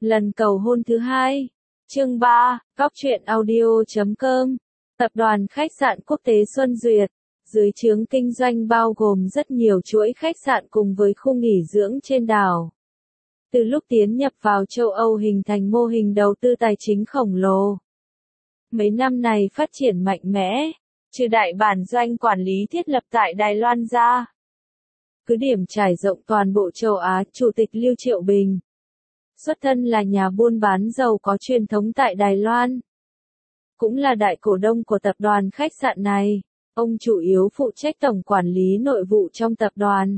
Lần cầu hôn thứ hai. Chương 3, Góc truyện audio.com. Tập đoàn khách sạn quốc tế Xuân Duyệt, dưới trướng kinh doanh bao gồm rất nhiều chuỗi khách sạn cùng với khu nghỉ dưỡng trên đảo. Từ lúc tiến nhập vào châu Âu hình thành mô hình đầu tư tài chính khổng lồ. Mấy năm này phát triển mạnh mẽ, trừ đại bản doanh quản lý thiết lập tại Đài Loan ra. Cứ điểm trải rộng toàn bộ châu Á, Chủ tịch Lưu Triệu Bình. Xuất thân là nhà buôn bán giàu có truyền thống tại Đài Loan. Cũng là đại cổ đông của tập đoàn khách sạn này. Ông chủ yếu phụ trách tổng quản lý nội vụ trong tập đoàn.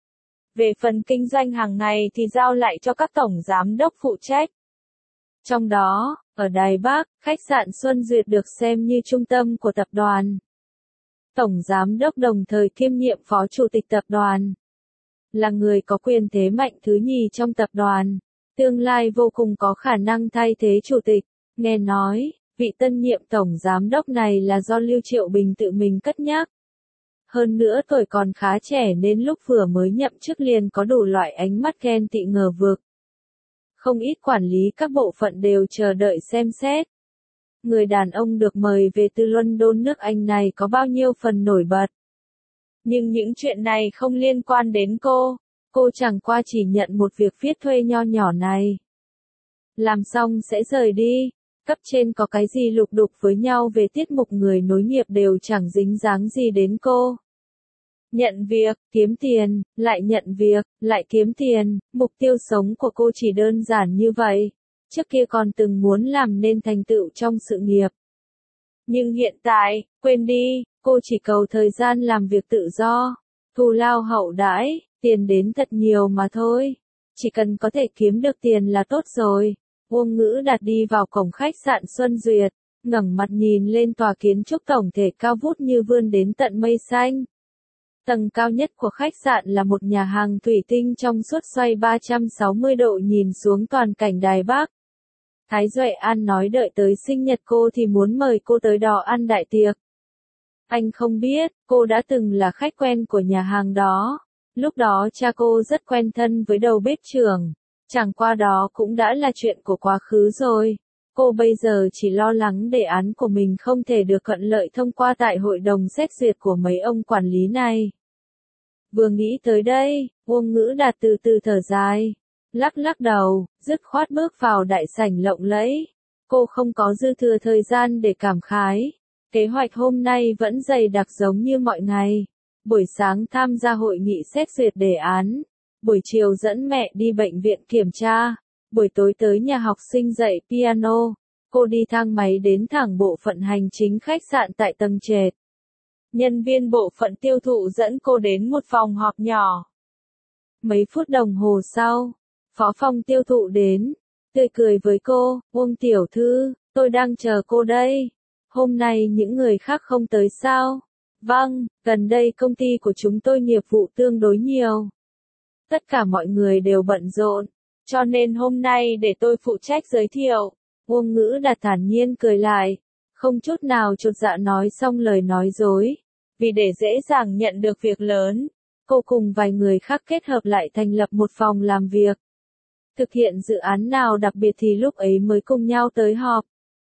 Về phần kinh doanh hàng ngày thì giao lại cho các tổng giám đốc phụ trách. Trong đó, ở Đài Bắc, khách sạn Xuân Duyệt được xem như trung tâm của tập đoàn. Tổng giám đốc đồng thời kiêm nhiệm phó chủ tịch tập đoàn. Là người có quyền thế mạnh thứ nhì trong tập đoàn. Tương lai vô cùng có khả năng thay thế chủ tịch. Nghe nói, vị tân nhiệm tổng giám đốc này là do Lưu Triệu Bình tự mình cất nhắc. Hơn nữa tuổi còn khá trẻ nên lúc vừa mới nhậm chức liền có đủ loại ánh mắt ghen tị ngờ vực. Không ít quản lý các bộ phận đều chờ đợi xem xét. Người đàn ông được mời về từ London nước Anh này có bao nhiêu phần nổi bật. Nhưng những chuyện này không liên quan đến cô. Cô chẳng qua chỉ nhận một việc viết thuê nho nhỏ này. Làm xong sẽ rời đi. Cấp trên có cái gì lục đục với nhau về tiết mục người nối nghiệp đều chẳng dính dáng gì đến cô. Nhận việc, kiếm tiền, lại nhận việc, lại kiếm tiền, mục tiêu sống của cô chỉ đơn giản như vậy. Trước kia còn từng muốn làm nên thành tựu trong sự nghiệp. Nhưng hiện tại, quên đi, cô chỉ cầu thời gian làm việc tự do, thù lao hậu đãi, tiền đến thật nhiều mà thôi. Chỉ cần có thể kiếm được tiền là tốt rồi. Uông Ngữ Đạt đi vào cổng khách sạn Xuân Duyệt, ngẩng mặt nhìn lên tòa kiến trúc tổng thể cao vút như vươn đến tận mây xanh. Tầng cao nhất của khách sạn là một nhà hàng thủy tinh trong suốt xoay 360 độ nhìn xuống toàn cảnh Đài Bắc. Thái Duệ An nói đợi tới sinh nhật cô thì muốn mời cô tới đó ăn đại tiệc. Anh không biết, cô đã từng là khách quen của nhà hàng đó. Lúc đó cha cô rất quen thân với đầu bếp trưởng. Chẳng qua đó cũng đã là chuyện của quá khứ rồi. Cô bây giờ chỉ lo lắng đề án của mình không thể được thuận lợi thông qua tại hội đồng xét duyệt của mấy ông quản lý này. Vừa nghĩ tới đây, Uông Ngữ Đạt từ từ thở dài. Lắc lắc đầu, dứt khoát bước vào đại sảnh lộng lẫy. Cô không có dư thừa thời gian để cảm khái. Kế hoạch hôm nay vẫn dày đặc giống như mọi ngày. Buổi sáng tham gia hội nghị xét duyệt đề án. Buổi chiều dẫn mẹ đi bệnh viện kiểm tra. Buổi tối tới nhà học sinh dạy piano. Cô đi thang máy đến thẳng bộ phận hành chính khách sạn tại tầng trệt. Nhân viên bộ phận tiêu thụ dẫn cô đến một phòng họp nhỏ. Mấy phút đồng hồ sau, phó phòng tiêu thụ đến, tươi cười với cô, Uông tiểu thư, tôi đang chờ cô đây. Hôm nay những người khác không tới sao? Vâng, gần đây công ty của chúng tôi nghiệp vụ tương đối nhiều. Tất cả mọi người đều bận rộn, cho nên hôm nay để tôi phụ trách giới thiệu. Uông Ngữ Đạt thản nhiên cười lại, không chút nào chột dạ nói xong lời nói dối. Vì để dễ dàng nhận được việc lớn, cô cùng vài người khác kết hợp lại thành lập một phòng làm việc. Thực hiện dự án nào đặc biệt thì lúc ấy mới cùng nhau tới họp.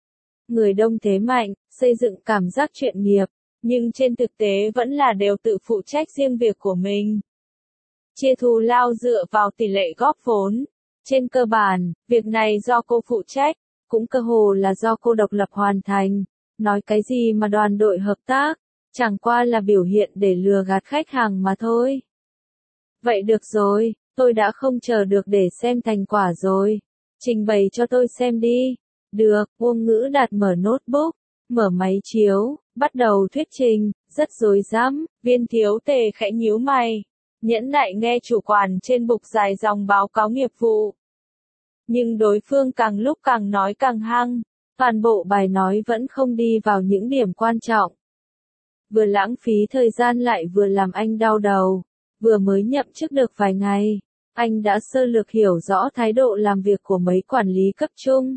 Người đông thế mạnh, xây dựng cảm giác chuyên nghiệp, nhưng trên thực tế vẫn là đều tự phụ trách riêng việc của mình. Chia thù lao dựa vào tỷ lệ góp vốn. Trên cơ bản, việc này do cô phụ trách, cũng cơ hồ là do cô độc lập hoàn thành. Nói cái gì mà đoàn đội hợp tác, chẳng qua là biểu hiện để lừa gạt khách hàng mà thôi. Vậy được rồi, tôi đã không chờ được để xem thành quả rồi. Trình bày cho tôi xem đi. Được, Uông Ngữ Đạt mở notebook, mở máy chiếu, bắt đầu thuyết trình, rất rối rắm. Viên Thiếu Tề khẽ nhíu mày, nhẫn nại nghe chủ quản trên bục dài dòng báo cáo nghiệp vụ. Nhưng đối phương càng lúc càng nói càng hăng, toàn bộ bài nói vẫn không đi vào những điểm quan trọng. Vừa lãng phí thời gian lại vừa làm anh đau đầu. Vừa mới nhậm chức được vài ngày, anh đã sơ lược hiểu rõ thái độ làm việc của mấy quản lý cấp trung.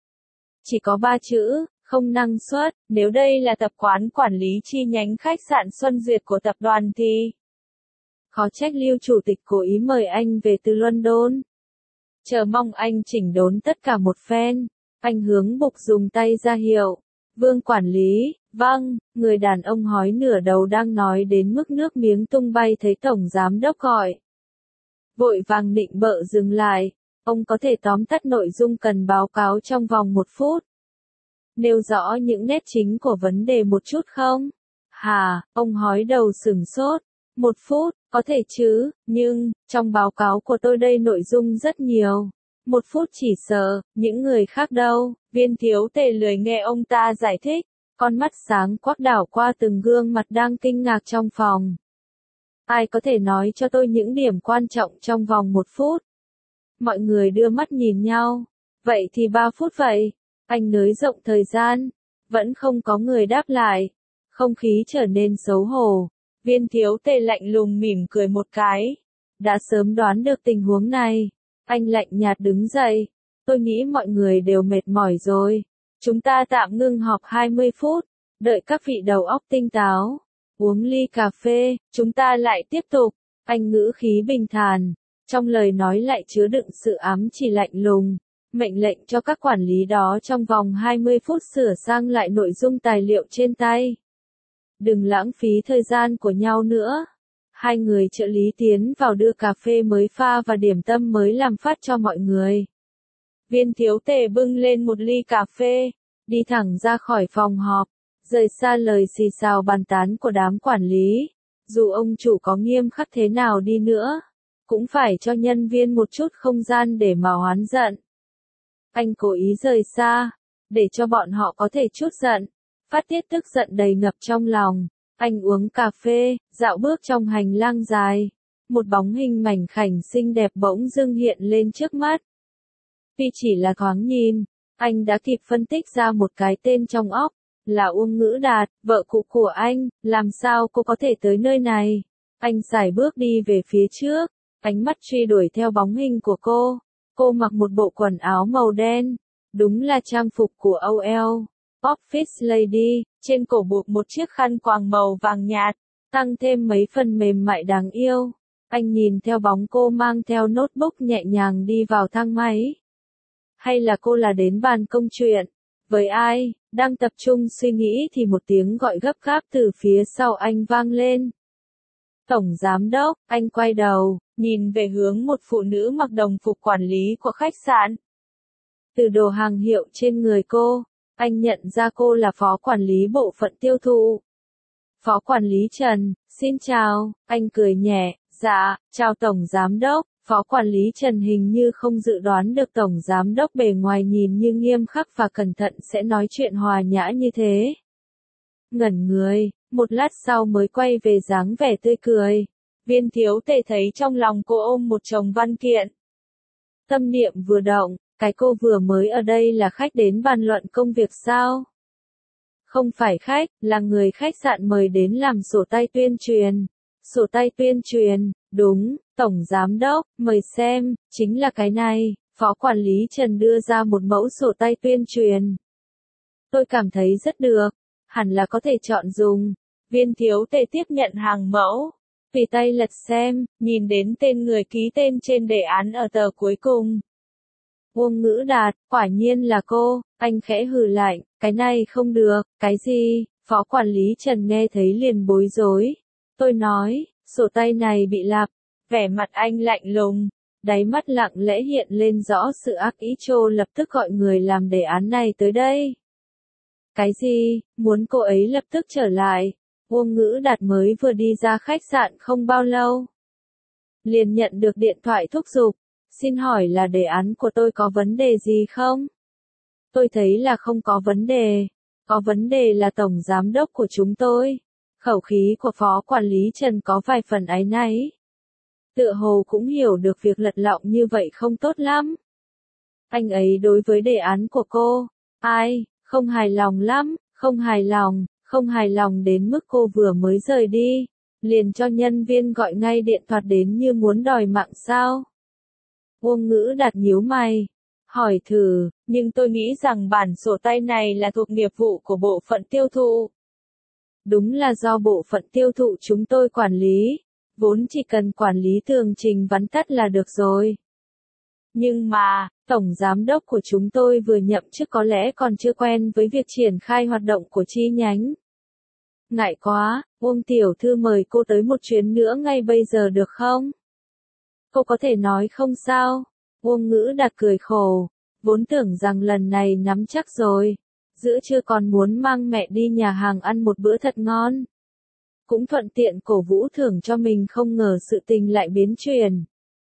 Chỉ có 3 chữ, không năng suất. Nếu đây là tập quán quản lý chi nhánh khách sạn Xuân Duyệt của tập đoàn thì khó trách Lưu chủ tịch cố ý mời anh về từ London. Chờ mong anh chỉnh đốn tất cả một phen. Anh hướng Bục dùng tay ra hiệu. Vương quản lý, vâng, người đàn ông hói nửa đầu đang nói đến mức nước miếng tung bay thấy tổng giám đốc gọi. Vội vàng nịnh bợ dừng lại. Ông có thể tóm tắt nội dung cần báo cáo trong vòng 1 phút. Nêu rõ những nét chính của vấn đề một chút không? Hà, ông hói đầu sửng sốt. 1 phút, có thể chứ, nhưng, trong báo cáo của tôi đây nội dung rất nhiều. 1 phút chỉ sợ, những người khác đâu, Viên Thiếu Tề lười nghe ông ta giải thích, con mắt sáng quắc đảo qua từng gương mặt đang kinh ngạc trong phòng. Ai có thể nói cho tôi những điểm quan trọng trong vòng 1 phút? Mọi người đưa mắt nhìn nhau. Vậy thì 3 phút vậy. Anh nới rộng thời gian. Vẫn không có người đáp lại. Không khí trở nên xấu hổ. Viên Thiếu Tề lạnh lùng mỉm cười một cái. Đã sớm đoán được tình huống này. Anh lạnh nhạt đứng dậy. Tôi nghĩ mọi người đều mệt mỏi rồi. Chúng ta tạm ngưng họp 20 phút. Đợi các vị đầu óc tinh táo. Uống ly cà phê, chúng ta lại tiếp tục. Anh ngữ khí bình thản. Trong lời nói lại chứa đựng sự ám chỉ lạnh lùng. Mệnh lệnh cho các quản lý đó trong vòng 20 phút sửa sang lại nội dung tài liệu trên tay. Đừng lãng phí thời gian của nhau nữa. Hai người trợ lý tiến vào đưa cà phê mới pha và điểm tâm mới làm phát cho mọi người. Viên Thiếu Tề bưng lên một ly cà phê, đi thẳng ra khỏi phòng họp, rời xa lời xì xào bàn tán của đám quản lý. Dù ông chủ có nghiêm khắc thế nào đi nữa, cũng phải cho nhân viên một chút không gian để mà oán giận. Anh cố ý rời xa, để cho bọn họ có thể trút giận, phát tiết tức giận đầy ngập trong lòng. Anh uống cà phê, dạo bước trong hành lang dài. Một bóng hình mảnh khảnh xinh đẹp bỗng dưng hiện lên trước mắt. Tuy chỉ là thoáng nhìn, anh đã kịp phân tích ra một cái tên trong óc, là Uông Ngữ Đạt, vợ cũ của anh. Làm sao cô có thể tới nơi này? Anh sải bước đi về phía trước, ánh mắt truy đuổi theo bóng hình của cô. Cô mặc một bộ quần áo màu đen, đúng là trang phục của OL Office Lady, trên cổ buộc một chiếc khăn quàng màu vàng nhạt, tăng thêm mấy phần mềm mại đáng yêu. Anh nhìn theo bóng cô mang theo notebook nhẹ nhàng đi vào thang máy. Hay là cô là đến bàn công chuyện? Với ai? Đang tập trung suy nghĩ thì một tiếng gọi gấp gáp từ phía sau anh vang lên. Tổng giám đốc, anh quay đầu, nhìn về hướng một phụ nữ mặc đồng phục quản lý của khách sạn. Từ đồ hàng hiệu trên người cô, anh nhận ra cô là phó quản lý bộ phận tiêu thụ. Phó quản lý Trần, xin chào, anh cười nhẹ, dạ, chào tổng giám đốc. Phó quản lý Trần hình như không dự đoán được tổng giám đốc bề ngoài nhìn như nghiêm khắc và cẩn thận sẽ nói chuyện hòa nhã như thế. Ngẩn người, một lát sau mới quay về dáng vẻ tươi cười. Viên Thiếu Tề thấy trong lòng cô ôm một chồng văn kiện. Tâm niệm vừa động, cái cô vừa mới ở đây là khách đến bàn luận công việc sao? Không phải khách, là người khách sạn mời đến làm sổ tay tuyên truyền. Sổ tay tuyên truyền, đúng, tổng giám đốc, mời xem, chính là cái này. Phó quản lý Trần đưa ra một mẫu sổ tay tuyên truyền. Tôi cảm thấy rất được, hẳn là có thể chọn dùng. Viên Thiếu Tề tiếp nhận hàng mẫu, tùy tay lật xem, nhìn đến tên người ký tên trên đề án ở tờ cuối cùng. Uông Ngữ Đạt, quả nhiên là cô. Anh khẽ hừ lạnh, cái này không được. Cái gì? Phó quản lý Trần nghe thấy liền bối rối. Tôi nói, sổ tay này bị lặp. Vẻ mặt anh lạnh lùng, đáy mắt lặng lẽ hiện lên rõ sự ác ý. Trô lập tức gọi người làm đề án này tới đây. Cái gì? Muốn cô ấy lập tức trở lại. Uông Ngữ Đạt mới vừa đi ra khách sạn không bao lâu, liền nhận được điện thoại thúc giục. Xin hỏi là đề án của tôi có vấn đề gì không? Tôi thấy là không có vấn đề. Có vấn đề là tổng giám đốc của chúng tôi. Khẩu khí của phó quản lý Trần có vài phần áy náy. Tựa hồ cũng hiểu được việc lật lọng như vậy không tốt lắm. Anh ấy đối với đề án của cô, không hài lòng lắm, không hài lòng đến mức cô vừa mới rời đi, liền cho nhân viên gọi ngay điện thoại đến như muốn đòi mạng sao? Uông Ngữ Đạt nhíu mày, hỏi thử, nhưng tôi nghĩ rằng bản sổ tay này là thuộc nghiệp vụ của bộ phận tiêu thụ. Đúng là do bộ phận tiêu thụ chúng tôi quản lý, vốn chỉ cần quản lý tường trình vắn tắt là được rồi. Nhưng mà, tổng giám đốc của chúng tôi vừa nhậm chức có lẽ còn chưa quen với việc triển khai hoạt động của chi nhánh. Ngại quá, Uông tiểu thư mời cô tới một chuyến nữa ngay bây giờ được không? Cô có thể nói không sao? Uông Ngữ Đạt cười khổ, vốn tưởng rằng lần này nắm chắc rồi. Giữa trưa còn muốn mang mẹ đi nhà hàng ăn một bữa thật ngon. Cũng thuận tiện cổ vũ thưởng cho mình, không ngờ sự tình lại biến chuyển.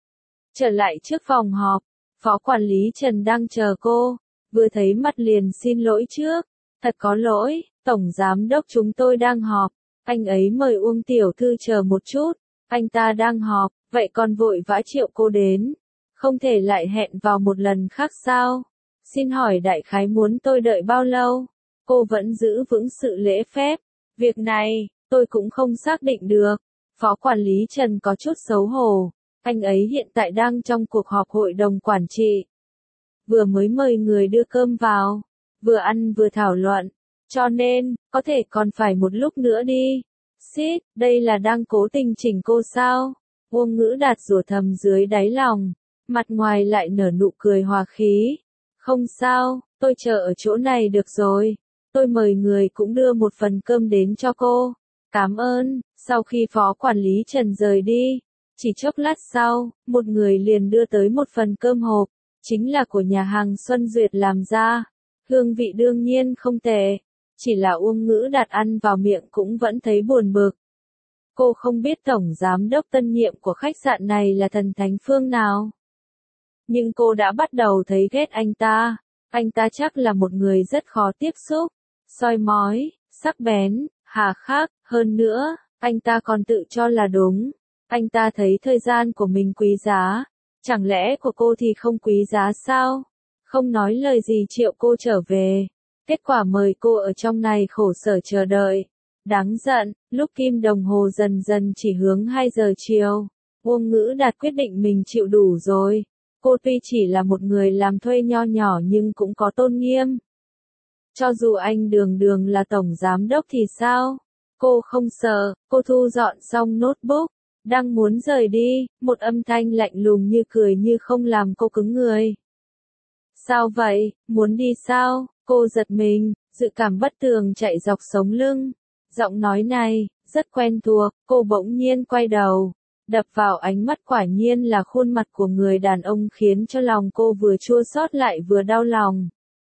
Trở lại trước phòng họp, phó quản lý Trần đang chờ cô, vừa thấy mặt liền xin lỗi trước. Thật có lỗi, tổng giám đốc chúng tôi đang họp, anh ấy mời Uông tiểu thư chờ một chút, anh ta đang họp, vậy còn vội vã triệu cô đến. Không thể lại hẹn vào một lần khác sao? Xin hỏi đại khái muốn tôi đợi bao lâu? Cô vẫn giữ vững sự lễ phép. Việc này, tôi cũng không xác định được. Phó quản lý Trần có chút xấu hổ. Anh ấy hiện tại đang trong cuộc họp hội đồng quản trị. Vừa mới mời người đưa cơm vào. Vừa ăn vừa thảo luận. Cho nên, có thể còn phải một lúc nữa đi. Xít, đây là đang cố tình chỉnh cô sao? Uông Ngữ Đạt rủa thầm dưới đáy lòng. Mặt ngoài lại nở nụ cười hòa khí. Không sao, tôi chờ ở chỗ này được rồi. Tôi mời người cũng đưa một phần cơm đến cho cô. Cảm ơn. Sau khi phó quản lý Trần rời đi, chỉ chốc lát sau, một người liền đưa tới một phần cơm hộp, chính là của nhà hàng Xuân Duyệt làm ra. Hương vị đương nhiên không tệ, chỉ là Uông Ngữ Đạt ăn vào miệng cũng vẫn thấy buồn bực. Cô không biết tổng giám đốc tân nhiệm của khách sạn này là thần thánh phương nào. Nhưng cô đã bắt đầu thấy ghét anh ta chắc là một người rất khó tiếp xúc, soi mói, sắc bén, hà khắc, hơn nữa, anh ta còn tự cho là đúng. Anh ta thấy thời gian của mình quý giá, chẳng lẽ của cô thì không quý giá sao? Không nói lời gì triệu cô trở về, kết quả mời cô ở trong này khổ sở chờ đợi. Đáng giận, lúc kim đồng hồ dần dần chỉ hướng 2 giờ chiều, Uông Ngữ Đạt quyết định mình chịu đủ rồi. Cô tuy chỉ là một người làm thuê nho nhỏ nhưng cũng có tôn nghiêm. Cho dù anh đường đường là tổng giám đốc thì sao? Cô không sợ, cô thu dọn xong notebook, đang muốn rời đi, một âm thanh lạnh lùng như cười như không làm cô cứng người. Sao vậy, muốn đi sao? Cô giật mình, dự cảm bất tường chạy dọc sống lưng. Giọng nói này, rất quen thuộc, cô bỗng nhiên quay đầu. Đập vào ánh mắt quả nhiên là khuôn mặt của người đàn ông khiến cho lòng cô vừa chua xót lại vừa đau lòng.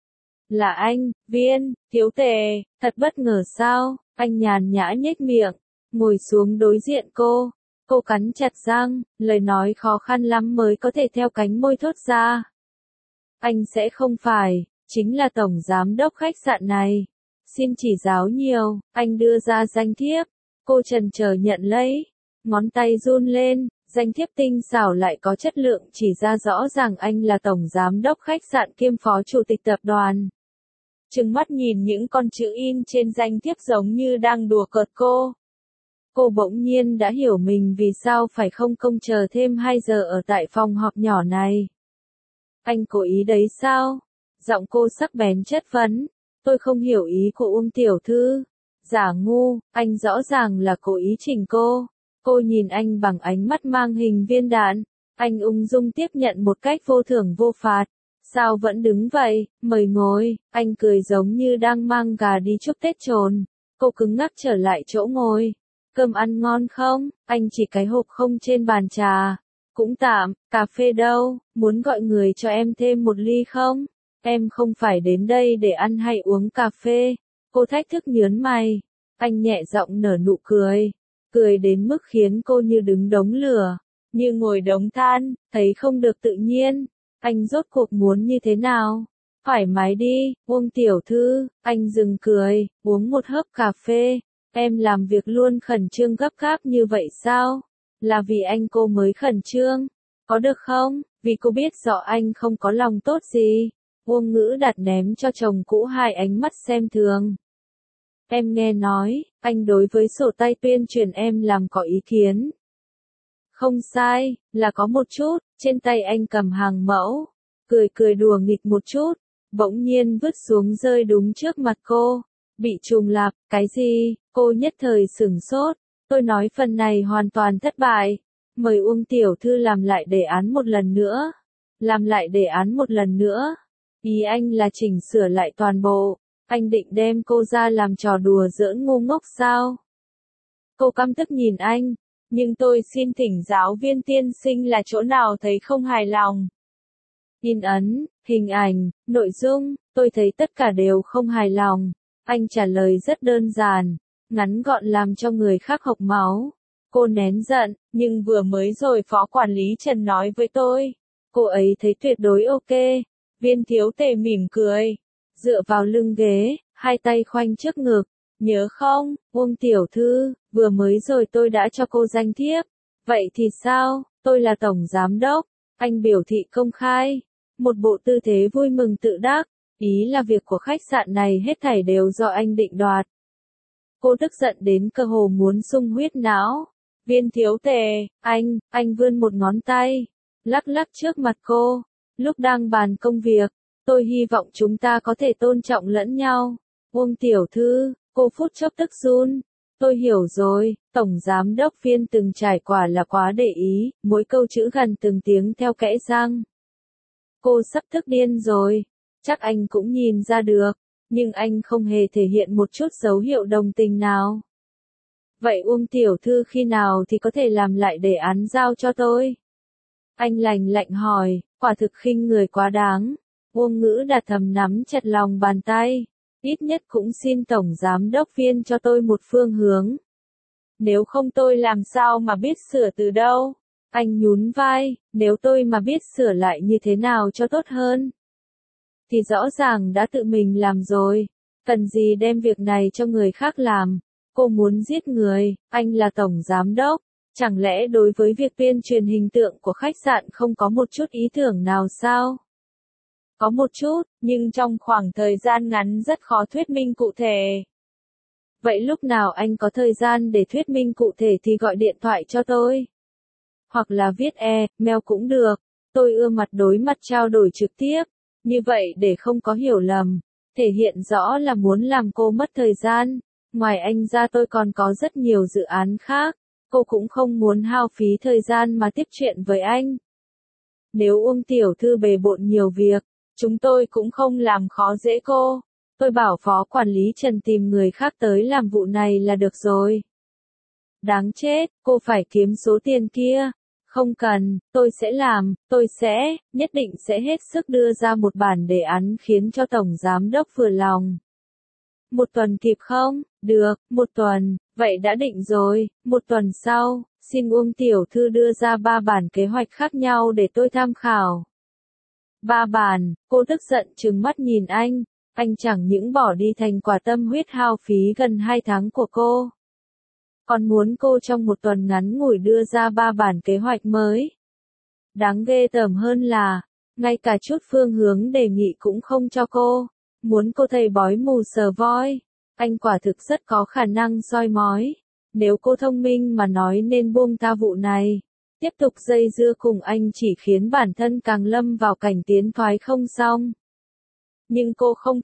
Là anh, Viên, Thiếu Tề, thật bất ngờ sao? Anh nhàn nhã nhếch miệng, ngồi xuống đối diện cô. Cô cắn chặt răng, lời nói khó khăn lắm mới có thể theo cánh môi thốt ra. Anh sẽ không phải, chính là tổng giám đốc khách sạn này. Xin chỉ giáo nhiều, anh đưa ra danh thiếp. Cô chần chờ nhận lấy. Ngón tay run lên, danh thiếp tinh xảo lại có chất lượng chỉ ra rõ ràng anh là tổng giám đốc khách sạn kiêm phó chủ tịch tập đoàn. Trừng mắt nhìn những con chữ in trên danh thiếp giống như đang đùa cợt cô. Cô bỗng nhiên đã hiểu mình vì sao phải không công chờ thêm 2 giờ ở tại phòng họp nhỏ này. Anh cố ý đấy sao? Giọng cô sắc bén chất vấn. Tôi không hiểu ý của Uông tiểu thư. Giả ngu, anh rõ ràng là cố ý chỉnh cô. Cô nhìn anh bằng ánh mắt mang hình viên đạn. Anh ung dung tiếp nhận một cách vô thưởng vô phạt. Sao vẫn đứng vậy, mời ngồi. Anh cười giống như đang mang gà đi chúc Tết trồn. Cô cứng ngắc trở lại chỗ ngồi. Cơm ăn ngon không? Anh chỉ cái hộp không trên bàn trà. Cũng tạm, cà phê đâu, muốn gọi người cho em thêm một ly không? Em không phải đến đây để ăn hay uống cà phê. Cô thách thức nhớn mày. Anh nhẹ giọng nở nụ cười. Cười đến mức khiến cô như đứng đống lửa, như ngồi đống than, thấy không được tự nhiên. Anh rốt cuộc muốn như thế nào? Thoải mái đi, Uông tiểu thư. Anh dừng cười, uống một hớp cà phê. Em làm việc luôn khẩn trương gấp gáp như vậy sao? Là vì anh cô mới khẩn trương. Có được không? Vì cô biết rõ anh không có lòng tốt gì. Uông Ngữ Đạt ném cho chồng cũ 2 ánh mắt xem thường. Em nghe nói, anh đối với sổ tay tuyên truyền em làm có ý kiến. Không sai, là có một chút, trên tay anh cầm hàng mẫu. Cười đùa nghịch một chút, bỗng nhiên vứt xuống rơi đúng trước mặt cô. Bị trùng lặp, cái gì? Cô nhất thời sửng sốt. Tôi nói phần này hoàn toàn thất bại. Mời Uông tiểu thư làm lại đề án một lần nữa. Làm lại đề án một lần nữa. Ý anh là chỉnh sửa lại toàn bộ. Anh định đem cô ra làm trò đùa giỡn ngu ngốc sao? Cô căm tức nhìn anh. Nhưng tôi xin thỉnh giáo viên tiên sinh là chỗ nào thấy không hài lòng. In ấn, hình ảnh, nội dung, tôi thấy tất cả đều không hài lòng. Anh trả lời rất đơn giản, ngắn gọn làm cho người khác hộc máu. Cô nén giận, nhưng vừa mới rồi phó quản lý Trần nói với tôi. Cô ấy thấy tuyệt đối ok. Viên thiếu tề mỉm cười. Dựa vào lưng ghế, hai tay khoanh trước ngực. Nhớ không, Uông tiểu thư, vừa mới rồi tôi đã cho cô danh thiếp. Vậy thì sao, tôi là tổng giám đốc. Anh biểu thị công khai. Một bộ tư thế vui mừng tự đắc. Ý là việc của khách sạn này hết thảy đều do anh định đoạt. Cô tức giận đến cơ hồ muốn sung huyết não. Viên thiếu tề, anh vươn một ngón tay. Lắc lắc trước mặt cô. Lúc đang bàn công việc, tôi hy vọng chúng ta có thể tôn trọng lẫn nhau. Uông tiểu thư, cô phút chốc tức run. Tôi hiểu rồi, tổng giám đốc Viên từng trải quả là quá để ý, mỗi câu chữ gần từng tiếng theo kẽ răng. Cô sắp tức điên rồi, chắc anh cũng nhìn ra được, nhưng anh không hề thể hiện một chút dấu hiệu đồng tình nào. Vậy Uông tiểu thư khi nào thì có thể làm lại đề án giao cho tôi? Anh lạnh lạnh hỏi, quả thực khinh người quá đáng. Uông Ngữ Đạt thầm nắm chặt lòng bàn tay. Ít nhất cũng xin tổng giám đốc Viên cho tôi một phương hướng. Nếu không tôi làm sao mà biết sửa từ đâu? Anh nhún vai, nếu tôi mà biết sửa lại như thế nào cho tốt hơn. Thì rõ ràng đã tự mình làm rồi. Cần gì đem việc này cho người khác làm? Cô muốn giết người, anh là tổng giám đốc. Chẳng lẽ đối với việc tuyên truyền hình tượng của khách sạn không có một chút ý tưởng nào sao? Có một chút, nhưng trong khoảng thời gian ngắn rất khó thuyết minh cụ thể. Vậy lúc nào anh có thời gian để thuyết minh cụ thể thì gọi điện thoại cho tôi. Hoặc là viết mail cũng được. Tôi ưa mặt đối mặt trao đổi trực tiếp. Như vậy để không có hiểu lầm. Thể hiện rõ là muốn làm cô mất thời gian. Ngoài anh ra tôi còn có rất nhiều dự án khác. Cô cũng không muốn hao phí thời gian mà tiếp chuyện với anh. Nếu Uông tiểu thư bề bộn nhiều việc, chúng tôi cũng không làm khó dễ cô. Tôi bảo phó quản lý Trần tìm người khác tới làm vụ này là được rồi. Đáng chết, cô phải kiếm số tiền kia. Không cần, tôi sẽ làm, nhất định sẽ hết sức đưa ra một bản đề án khiến cho tổng giám đốc vừa lòng. Một tuần kịp không? Được, một tuần, vậy đã định rồi, một tuần sau, xin Uông tiểu thư đưa ra 3 bản kế hoạch khác nhau để tôi tham khảo. 3 bản, cô tức giận trừng mắt nhìn anh chẳng những bỏ đi thành quả tâm huyết hao phí gần 2 tháng của cô. Còn muốn cô trong một tuần ngắn ngủi đưa ra 3 bản kế hoạch mới. Đáng ghê tởm hơn là, ngay cả chút phương hướng đề nghị cũng không cho cô. Muốn cô thầy bói mù sờ voi. Anh quả thực rất có khả năng soi mói. Nếu cô thông minh mà nói nên buông tha vụ này. Tiếp tục dây dưa cùng anh chỉ khiến bản thân càng lâm vào cảnh tiến thoái không xong. Nhưng cô không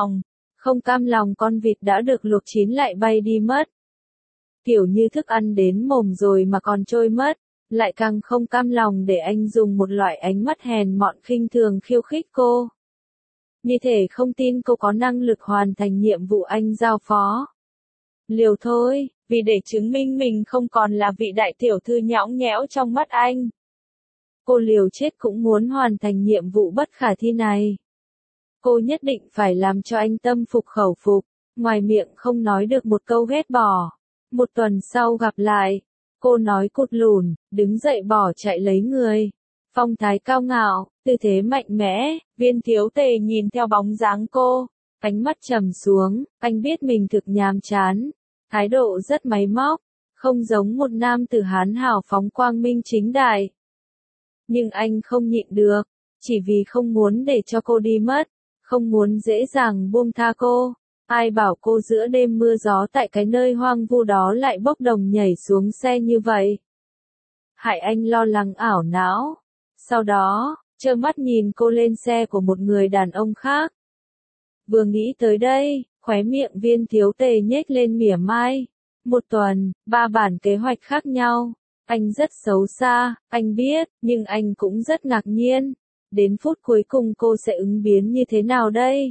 cam lòng con vịt đã được luộc chín lại bay đi mất. Kiểu như thức ăn đến mồm rồi mà còn trôi mất, lại càng không cam lòng để anh dùng một loại ánh mắt hèn mọn khinh thường khiêu khích cô. Như thể không tin cô có năng lực hoàn thành nhiệm vụ anh giao phó. Liều thôi, vì để chứng minh mình không còn là vị đại tiểu thư nhõng nhẽo trong mắt anh. Cô liều chết cũng muốn hoàn thành nhiệm vụ bất khả thi này. Cô nhất định phải làm cho anh tâm phục khẩu phục, ngoài miệng không nói được một câu ghét bỏ. Một tuần sau gặp lại, cô nói cụt lùn, đứng dậy bỏ chạy lấy người. Phong thái cao ngạo, tư thế mạnh mẽ, Viên thiếu tề nhìn theo bóng dáng cô, ánh mắt trầm xuống, anh biết mình thực nhàm chán, thái độ rất máy móc, không giống một nam tử hán hào phóng quang minh chính đại. Nhưng anh không nhịn được, chỉ vì không muốn để cho cô đi mất, không muốn dễ dàng buông tha cô. Ai bảo cô giữa đêm mưa gió tại cái nơi hoang vu đó lại bốc đồng nhảy xuống xe như vậy. Hại anh lo lắng ảo não. Sau đó, trơ mắt nhìn cô lên xe của một người đàn ông khác. Vừa nghĩ tới đây, khóe miệng Viên thiếu tề nhếch lên mỉa mai. Một tuần, 3 bản kế hoạch khác nhau. Anh rất xấu xa, anh biết, nhưng anh cũng rất ngạc nhiên. Đến phút cuối cùng cô sẽ ứng biến như thế nào đây?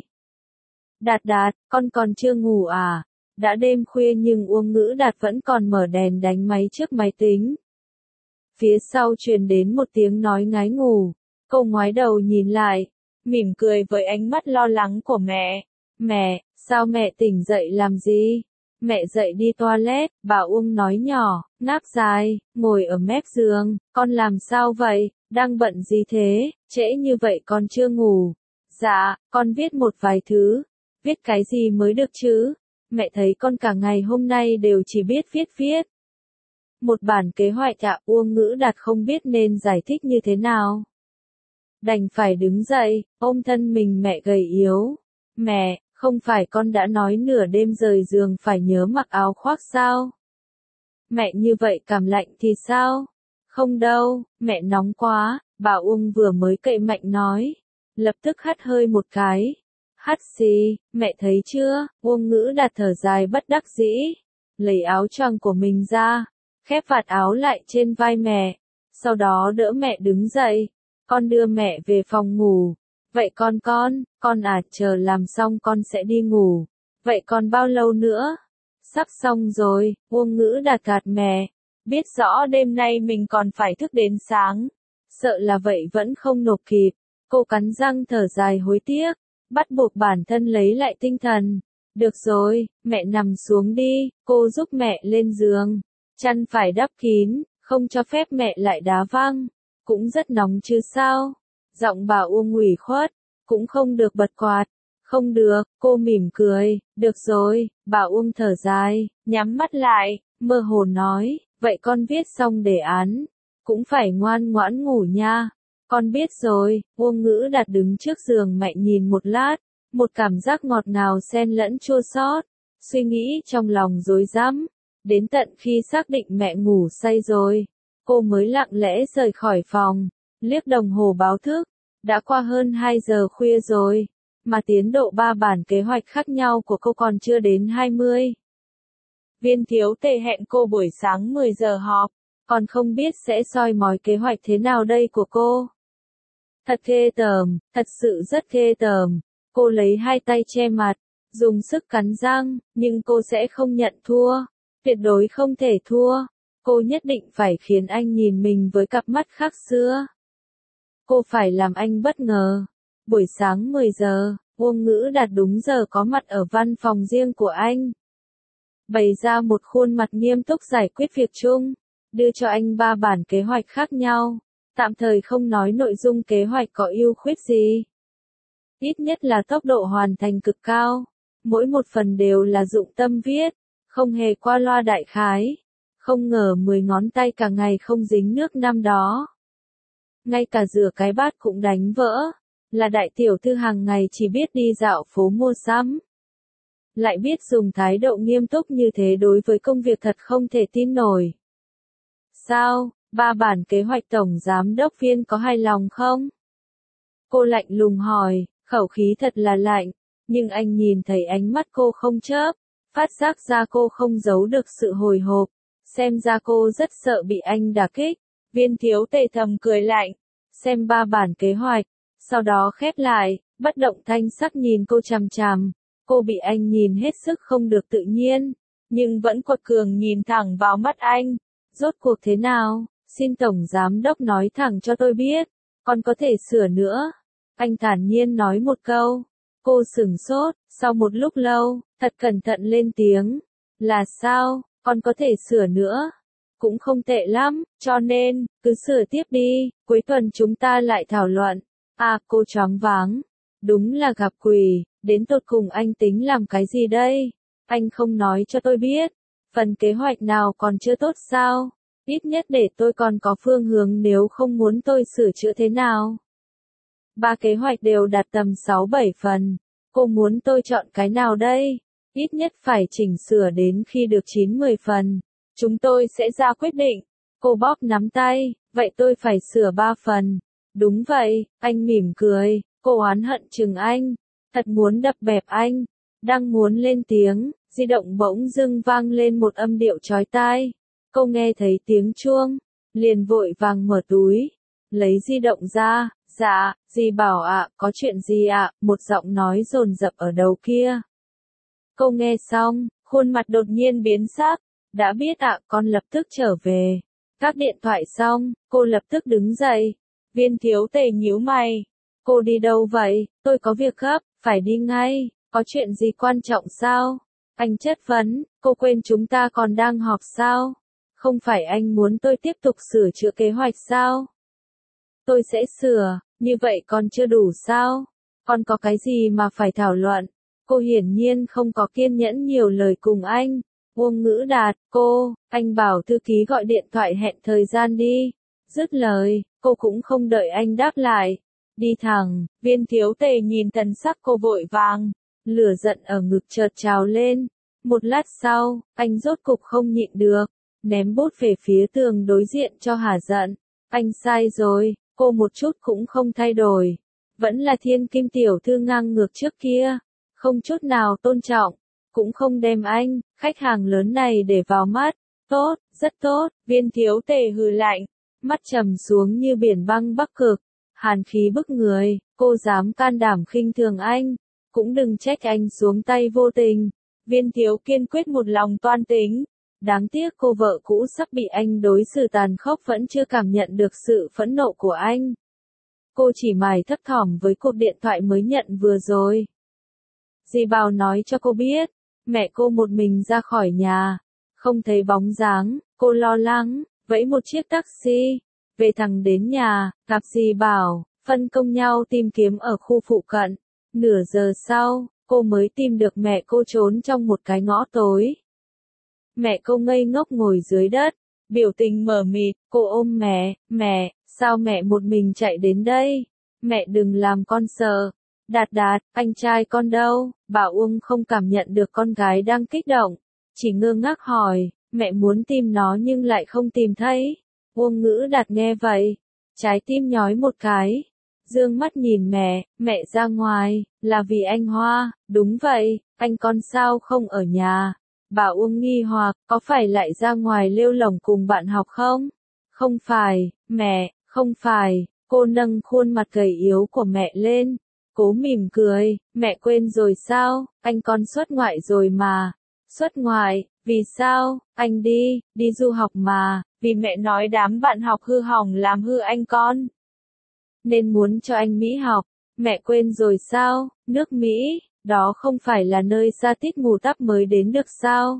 Đạt Đạt, con còn chưa ngủ à? Đã đêm khuya nhưng Uông Ngữ Đạt vẫn còn mở đèn đánh máy trước máy tính. Phía sau truyền đến một tiếng nói ngái ngủ. Cô ngoái đầu nhìn lại, mỉm cười với ánh mắt lo lắng của mẹ. Mẹ, sao mẹ tỉnh dậy làm gì? Mẹ dậy đi toilet, bà Uông nói nhỏ, ngáp dài, ngồi ở mép giường. Con làm sao vậy? Đang bận gì thế? Trễ như vậy con chưa ngủ. Dạ, con viết một vài thứ. Viết cái gì mới được chứ? Mẹ thấy con cả ngày hôm nay đều chỉ biết viết. Một bản kế hoạch ạ. Uông Ngữ Đạt không biết nên giải thích như thế nào. Đành phải đứng dậy, ôm thân mình mẹ gầy yếu. Mẹ, không phải con đã nói nửa đêm rời giường phải nhớ mặc áo khoác sao? Mẹ như vậy cảm lạnh thì sao? Không đâu, mẹ nóng quá, bà Uông vừa mới cậy mạnh nói. Lập tức hắt hơi một cái. Hắt xì, mẹ thấy chưa? Uông Ngữ Đạt thở dài bất đắc dĩ. Lấy áo choàng của mình ra, khép vạt áo lại trên vai mẹ. Sau đó đỡ mẹ đứng dậy. Con đưa mẹ về phòng ngủ. Vậy con à, chờ làm xong con sẽ đi ngủ. Vậy còn bao lâu nữa? Sắp xong rồi, Uông Ngữ Đạt gạt mẹ. Biết rõ đêm nay mình còn phải thức đến sáng. Sợ là vậy vẫn không nộp kịp. Cô cắn răng thở dài hối tiếc. Bắt buộc bản thân lấy lại tinh thần. Được rồi, mẹ nằm xuống đi, cô giúp mẹ lên giường. Chăn phải đắp kín, không cho phép mẹ lại đá văng. Cũng rất nóng chứ sao? Giọng bà Uông ủy khuất, cũng không được bật quạt. Không được, cô mỉm cười, được rồi, bà Uông thở dài, nhắm mắt lại, mơ hồ nói, vậy con viết xong đề án, cũng phải ngoan ngoãn ngủ nha. Con biết rồi. Uông Ngữ Đạt đứng trước giường mẹ nhìn một lát, một cảm giác ngọt ngào xen lẫn chua xót, suy nghĩ trong lòng rối rắm. Đến tận khi xác định mẹ ngủ say rồi, cô mới lặng lẽ rời khỏi phòng, liếc đồng hồ báo thức, đã qua hơn 2 giờ khuya rồi, mà tiến độ 3 bản kế hoạch khác nhau của cô còn chưa đến 20. Viên Thiếu Tề hẹn cô buổi sáng 10 giờ họp, còn không biết sẽ soi mói kế hoạch thế nào đây của cô. Thật ghê tởm, thật sự rất ghê tởm. Cô lấy hai tay che mặt, dùng sức cắn răng, nhưng cô sẽ không nhận thua. Tuyệt đối không thể thua. Cô nhất định phải khiến anh nhìn mình với cặp mắt khác xưa. Cô phải làm anh bất ngờ. Buổi sáng 10 giờ, Uông Ngữ Đạt đúng giờ có mặt ở văn phòng riêng của anh. Bày ra một khuôn mặt nghiêm túc giải quyết việc chung, đưa cho anh 3 bản kế hoạch khác nhau. Tạm thời không nói nội dung kế hoạch có ưu khuyết gì. Ít nhất là tốc độ hoàn thành cực cao. Mỗi một phần đều là dụng tâm viết, không hề qua loa đại khái. Không ngờ 10 ngón tay cả ngày không dính nước năm đó. Ngay cả rửa cái bát cũng đánh vỡ. Là đại tiểu thư hàng ngày chỉ biết đi dạo phố mua sắm. Lại biết dùng thái độ nghiêm túc như thế đối với công việc thật không thể tin nổi. Sao, 3 bản kế hoạch tổng giám đốc Viên có hài lòng không? Cô lạnh lùng hỏi, khẩu khí thật là lạnh, nhưng anh nhìn thấy ánh mắt cô không chớp, phát giác ra cô không giấu được sự hồi hộp, xem ra cô rất sợ bị anh đả kích. Viên Thiếu Tề thầm cười lạnh, xem 3 bản kế hoạch, sau đó khép lại, bất động thanh sắc nhìn cô chằm chằm. Cô bị anh nhìn hết sức không được tự nhiên, nhưng vẫn quật cường nhìn thẳng vào mắt anh. Rốt cuộc thế nào? Xin Tổng Giám Đốc nói thẳng cho tôi biết, còn có thể sửa nữa. Anh thản nhiên nói một câu. Cô sửng sốt, sau một lúc lâu, thật cẩn thận lên tiếng. Là sao, còn có thể sửa nữa? Cũng không tệ lắm, cho nên, cứ sửa tiếp đi, cuối tuần chúng ta lại thảo luận. À, cô choáng váng. Đúng là gặp quỷ, đến tột cùng anh tính làm cái gì đây? Anh không nói cho tôi biết. Phần kế hoạch nào còn chưa tốt sao? Ít nhất để tôi còn có phương hướng nếu không muốn tôi sửa chữa thế nào. 3 kế hoạch đều đạt tầm 6-7 phần. Cô muốn tôi chọn cái nào đây? Ít nhất phải chỉnh sửa đến khi được 9-10 phần. Chúng tôi sẽ ra quyết định. Cô bóp nắm tay, vậy tôi phải sửa 3 phần. Đúng vậy, anh mỉm cười, cô oán hận chừng anh. Thật muốn đập bẹp anh. Đang muốn lên tiếng, di động bỗng dưng vang lên một âm điệu chói tai. Cô nghe thấy tiếng chuông, liền vội vàng mở túi, lấy di động ra, Dì Bảo ạ, có chuyện gì ạ? Một giọng nói dồn dập ở đầu kia. Cô nghe xong, khuôn mặt đột nhiên biến sắc. Đã biết ạ, con lập tức trở về. Gác điện thoại xong, cô lập tức đứng dậy. Viên Thiếu Tề nhíu mày. Cô đi đâu vậy? Tôi có việc gấp, phải đi ngay. Có chuyện gì quan trọng sao? Anh chất vấn, cô quên chúng ta còn đang họp sao? Không phải anh muốn tôi tiếp tục sửa chữa kế hoạch sao? Tôi sẽ sửa, như vậy còn chưa đủ sao? Còn có cái gì mà phải thảo luận? Cô hiển nhiên không có kiên nhẫn nhiều lời cùng anh. Uông Ngữ Đạt, anh bảo thư ký gọi điện thoại hẹn thời gian đi. Dứt lời, cô cũng không đợi anh đáp lại. Đi thẳng, Viên Thiếu Tề nhìn thần sắc cô vội vàng. Lửa giận ở ngực chợt trào lên. Một lát sau, anh rốt cục không nhịn được. Ném bút về phía tường đối diện cho hả giận. Anh sai rồi, cô một chút cũng không thay đổi. Vẫn là thiên kim tiểu thư ngang ngược trước kia. Không chút nào tôn trọng. Cũng không đem anh, khách hàng lớn này để vào mắt. Tốt, rất tốt, Viên Thiếu Tề hừ lạnh. Mắt trầm xuống như biển băng Bắc Cực. Hàn khí bức người, cô dám can đảm khinh thường anh. Cũng đừng trách anh xuống tay vô tình. Viên Thiếu kiên quyết một lòng toan tính. Đáng tiếc cô vợ cũ sắp bị anh đối xử tàn khốc vẫn chưa cảm nhận được sự phẫn nộ của anh. Cô chỉ mải thấp thỏm với cuộc điện thoại mới nhận vừa rồi. Dì Bảo nói cho cô biết, mẹ cô một mình ra khỏi nhà, không thấy bóng dáng, cô lo lắng, vẫy một chiếc taxi, về thẳng đến nhà, gặp dì Bảo, phân công nhau tìm kiếm ở khu phụ cận. Nửa giờ sau, cô mới tìm được mẹ cô trốn trong một cái ngõ tối. Mẹ cô ngây ngốc ngồi dưới đất, biểu tình mờ mịt, cô ôm mẹ, sao mẹ một mình chạy đến đây? Mẹ đừng làm con sợ. Đạt Đạt, anh trai con đâu? Bà Uông không cảm nhận được con gái đang kích động, chỉ ngơ ngác hỏi, mẹ muốn tìm nó nhưng lại không tìm thấy. Uông Ngữ Đạt nghe vậy, trái tim nhói một cái. Dương mắt nhìn mẹ ra ngoài, là vì anh Hoa, đúng vậy, anh con sao không ở nhà? Bà Uông nghi hoặc, có phải lại ra ngoài lêu lổng cùng bạn học không? Không phải, mẹ, không phải, cô nâng khuôn mặt gầy yếu của mẹ lên, cố mỉm cười, mẹ quên rồi sao, anh con xuất ngoại rồi mà. Xuất ngoại, vì sao, anh đi du học mà, vì mẹ nói đám bạn học hư hỏng làm hư anh con. Nên muốn cho anh Mỹ học, mẹ quên rồi sao, nước Mỹ, đó không phải là nơi xa tít mù tắp mới đến được sao?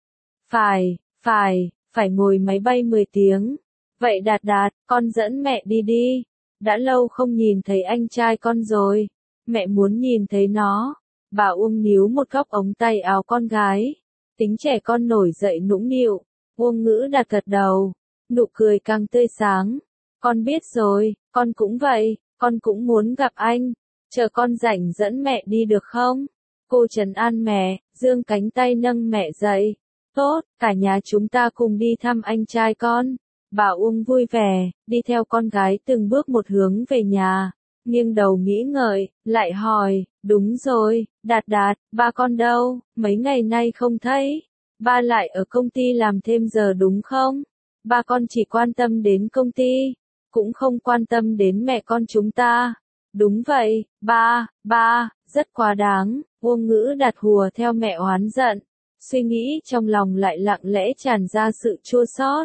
Phải ngồi máy bay 10 tiếng. Vậy Đạt Đạt, con dẫn mẹ đi. Đã lâu không nhìn thấy anh trai con rồi. Mẹ muốn nhìn thấy nó. Bà Uông níu một góc ống tay áo con gái. Tính trẻ con nổi dậy nũng nịu. Uông Ngữ Đạt gật đầu. Nụ cười càng tươi sáng. Con biết rồi, con cũng vậy, con cũng muốn gặp anh. Chờ con rảnh dẫn mẹ đi được không? Cô trấn an mẹ, giương cánh tay nâng mẹ dậy. Tốt, cả nhà chúng ta cùng đi thăm anh trai con. Bà Uông vui vẻ, đi theo con gái từng bước một hướng về nhà. Nghiêng đầu nghĩ ngợi, lại hỏi, đúng rồi, Đạt Đạt, ba con đâu, mấy ngày nay không thấy. Ba lại ở công ty làm thêm giờ đúng không? Ba con chỉ quan tâm đến công ty, cũng không quan tâm đến mẹ con chúng ta. Đúng vậy, ba, rất quá đáng. Uông Ngữ Đạt hùa theo mẹ oán giận. Suy nghĩ trong lòng lại lặng lẽ tràn ra sự chua xót.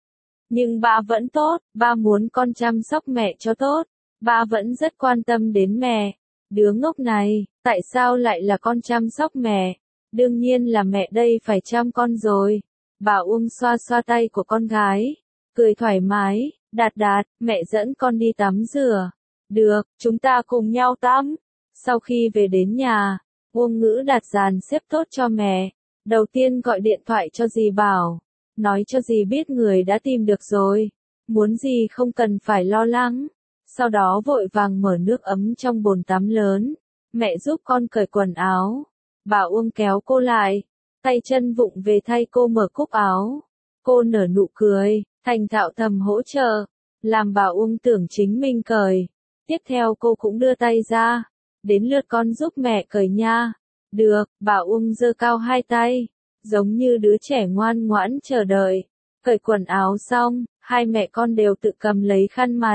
Nhưng ba vẫn tốt, ba muốn con chăm sóc mẹ cho tốt. Ba vẫn rất quan tâm đến mẹ. Đứa ngốc này, tại sao lại là con chăm sóc mẹ? Đương nhiên là mẹ đây phải chăm con rồi. Bà Uông xoa xoa tay của con gái, cười thoải mái, Đạt Đạt, mẹ dẫn con đi tắm rửa. Được, chúng ta cùng nhau tắm. Sau khi về đến nhà, Uông Ngữ Đạt dàn xếp tốt cho mẹ. Đầu tiên gọi điện thoại cho dì Bảo, nói cho dì biết người đã tìm được rồi. Muốn gì không cần phải lo lắng. Sau đó vội vàng mở nước ấm trong bồn tắm lớn. Mẹ giúp con cởi quần áo. Bà Uông kéo cô lại, tay chân vụng về thay cô mở cúc áo. Cô nở nụ cười, thành thạo thầm hỗ trợ, làm bà Uông tưởng chính mình cởi. Tiếp theo cô cũng đưa tay ra, đến lượt con giúp mẹ cởi nha. Được, bà Uông giơ cao hai tay, giống như đứa trẻ ngoan ngoãn chờ đợi. Cởi quần áo xong, hai mẹ con đều tự cầm lấy khăn mặt,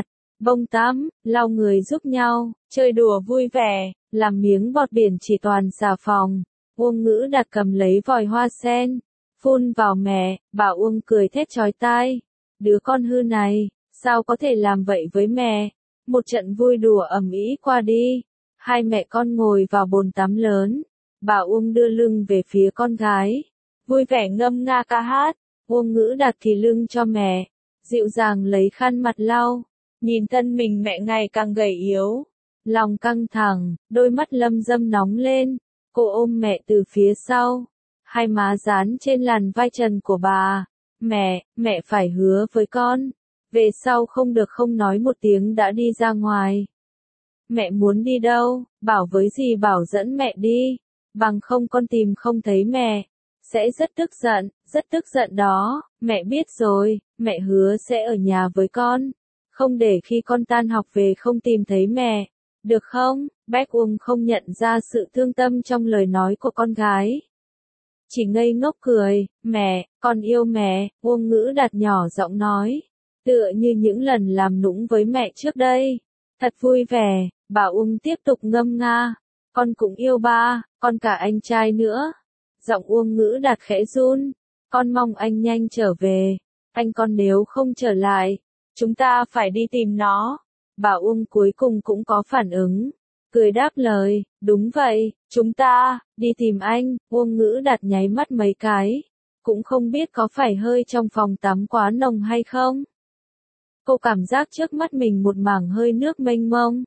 bông tắm, lau người giúp nhau, chơi đùa vui vẻ, làm miếng bọt biển chỉ toàn xà phòng. Uông Ngữ Đạt cầm lấy vòi hoa sen, phun vào mẹ, bà Uông cười thét chói tai. Đứa con hư này, sao có thể làm vậy với mẹ? Một trận vui đùa ầm ĩ qua đi. Hai mẹ con ngồi vào bồn tắm lớn. Bà Uông đưa lưng về phía con gái, vui vẻ ngâm nga ca hát. Uông Ngữ Đạt thì lưng cho mẹ, dịu dàng lấy khăn mặt lau. Nhìn thân mình mẹ ngày càng gầy yếu, lòng căng thẳng, đôi mắt Lâm Dâm nóng lên. Cô ôm mẹ từ phía sau, hai má dán trên làn vai trần của bà. Mẹ phải hứa với con, về sau không được không nói một tiếng đã đi ra ngoài. Mẹ muốn đi đâu, bảo với dì bảo dẫn mẹ đi, bằng không con tìm không thấy mẹ, sẽ rất tức giận đó. Mẹ biết rồi, mẹ hứa sẽ ở nhà với con, không để khi con tan học về không tìm thấy mẹ, được không? Bách Uông không nhận ra sự thương tâm trong lời nói của con gái, chỉ ngây ngốc cười. Mẹ, con yêu mẹ, Uông Ngữ Đạt nhỏ giọng nói, tựa như những lần làm nũng với mẹ trước đây. Thật vui vẻ. Bà Uông tiếp tục ngâm nga, con cũng yêu ba, con cả anh trai nữa. Giọng Uông Ngữ Đạt khẽ run, con mong anh nhanh trở về, anh con nếu không trở lại, chúng ta phải đi tìm nó. Bà Uông cuối cùng cũng có phản ứng, cười đáp lời, đúng vậy, chúng ta, đi tìm anh. Uông Ngữ Đạt nháy mắt mấy cái, cũng không biết có phải hơi trong phòng tắm quá nồng hay không. Cô cảm giác trước mắt mình một mảng hơi nước mênh mông.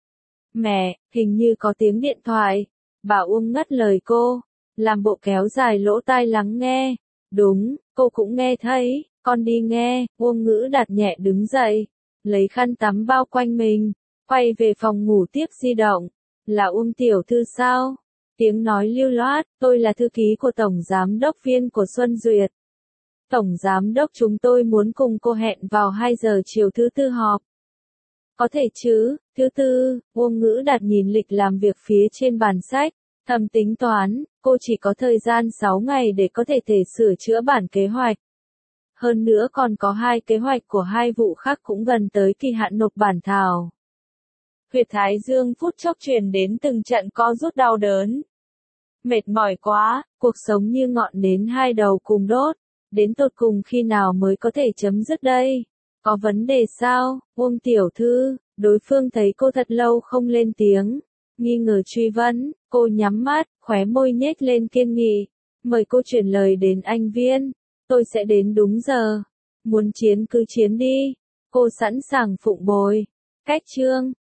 Mẹ, hình như có tiếng điện thoại. Bà Uông ngắt lời cô, làm bộ kéo dài lỗ tai lắng nghe. Đúng, cô cũng nghe thấy, con đi nghe. Uông Ngữ Đạt nhẹ đứng dậy, lấy khăn tắm bao quanh mình, quay về phòng ngủ tiếp di động. Là Uông tiểu thư sao? Tiếng nói lưu loát, tôi là thư ký của Tổng Giám đốc viên của Xuân Duyệt. Tổng Giám đốc chúng tôi muốn cùng cô hẹn vào 2 giờ chiều thứ tư họp. Có thể chứ, thứ tư. Uông Ngữ Đạt nhìn lịch làm việc phía trên bàn sách, thầm tính toán, cô chỉ có thời gian 6 ngày để có thể sửa chữa bản kế hoạch. Hơn nữa còn có 2 kế hoạch của 2 vụ khác cũng gần tới kỳ hạn nộp bản thảo. Huyệt thái dương phút chốc truyền đến từng trận co rút đau đớn. Mệt mỏi quá, cuộc sống như ngọn nến hai đầu cùng đốt, đến tột cùng khi nào mới có thể chấm dứt đây? Có vấn đề sao, Uông tiểu thư? Đối phương thấy cô thật lâu không lên tiếng, nghi ngờ truy vấn. Cô nhắm mắt, khóe môi nhếch lên kiên nghị. Mời cô chuyển lời đến anh Viên, tôi sẽ đến đúng giờ. Muốn chiến cứ chiến đi, cô sẵn sàng phụng bồi. Cách chương